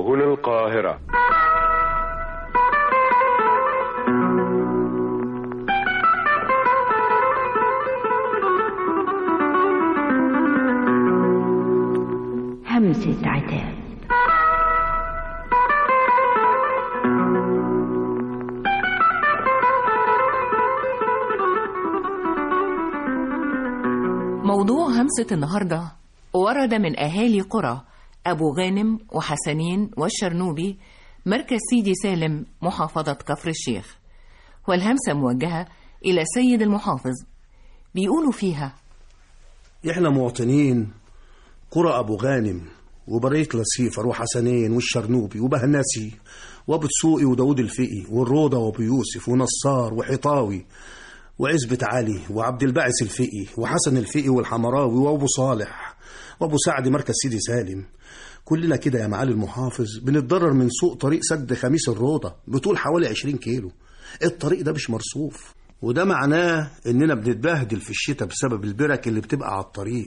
هنا القاهرة. همسة عتاب. موضوع همسة النهاردة ورد من أهالي قرى أبو غانم وحسنين والشرنوبي، مركز سيدي سالم، محافظة كفر الشيخ. والهمسة موجهة إلى سيد المحافظ. بيقولوا فيها: إحنا مواطنين قرى أبو غانم وبرية لسيفر وحسنين والشرنوبي وبهناسي وأبو تسوقي وداود الفقي والروضة وأبو يوسف ونصار وحطاوي وعزبة علي وعبد الباعث الفقي وحسن الفقي والحمراوي وأبو صالح وأبو سعد، مركز سيدي سالم. كلنا كده يا معالي المحافظ بنتضرر من سوق طريق سد خميس الروضة بطول حوالي 20 كيلو. الطريق ده مش مرصوف، وده معناه إننا بنتبهدل في الشتاء بسبب البرك اللي بتبقى على الطريق.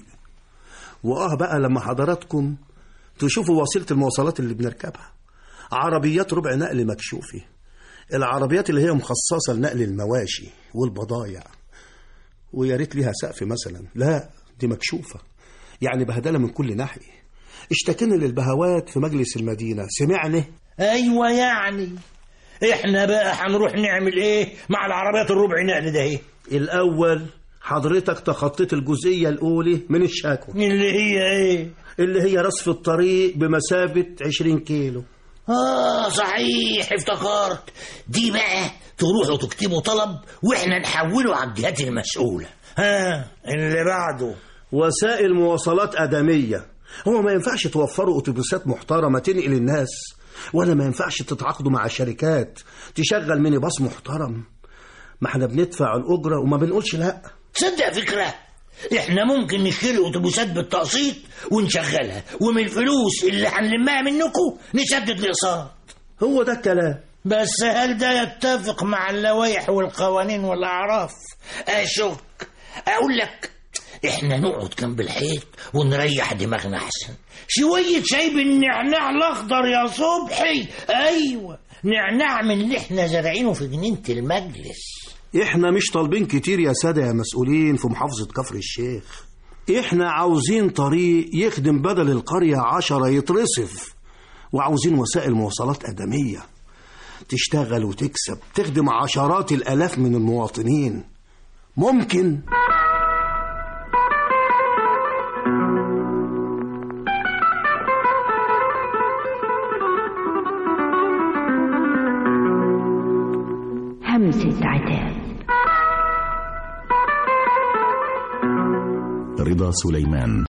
بقى لما حضراتكم تشوفوا وسيلة المواصلات اللي بنركبها، عربيات ربع نقل مكشوفة، العربيات اللي هي مخصصة لنقل المواشي والبضايع، ويا ريت ليها سقف مثلا، لا دي مكشوفة، يعني بهدلة من كل ناحية. اشتكينا للبهوات في مجلس المدينة، سمعني؟ ايوه، يعني احنا بقى هنروح نعمل ايه مع العربيات الربع نقل ده؟ ايه الاول حضرتك تخطيت الجزئية الاولى من الشكوى، اللي هي ايه؟ اللي هي رصف الطريق بمسافة 20 كيلو. صحيح، افتكرت. دي بقى تروحوا تكتبوا طلب واحنا نحوله على الجهات المسؤولة. اللي بعده وسائل مواصلات آدمية. هو ما ينفعش توفروا أتوبيسات محترمة تنقل الناس، ولا ما ينفعش تتعاقدوا مع شركات تشغل ميني باص محترم؟ ما احنا بندفع الأجرة وما بنقولش لا. تصدق فكرة، احنا ممكن نشتري أتوبيسات بالتقسيط ونشغلها، ومن الفلوس اللي هنلمها منكم نسدد الأقساط. هو ده الكلام. بس هل ده يتفق مع اللوائح والقوانين والأعراف؟ أشك. أقول لك، احنا نقعد جنب الحيط ونريح دماغنا احسن. شوية شاي بالنعناع الأخضر يا صبحي. أيوة، نعناع من اللي احنا زارعينه في جنينة المجلس. احنا مش طالبين كتير يا سادة يا مسؤولين في محافظة كفر الشيخ. احنا عاوزين طريق يخدم بدل القرية 10 يترصف، وعاوزين وسائل مواصلات آدمية تشتغل وتكسب، تخدم عشرات الآلاف من المواطنين. ممكن همسة عتاب. رضا سليمان.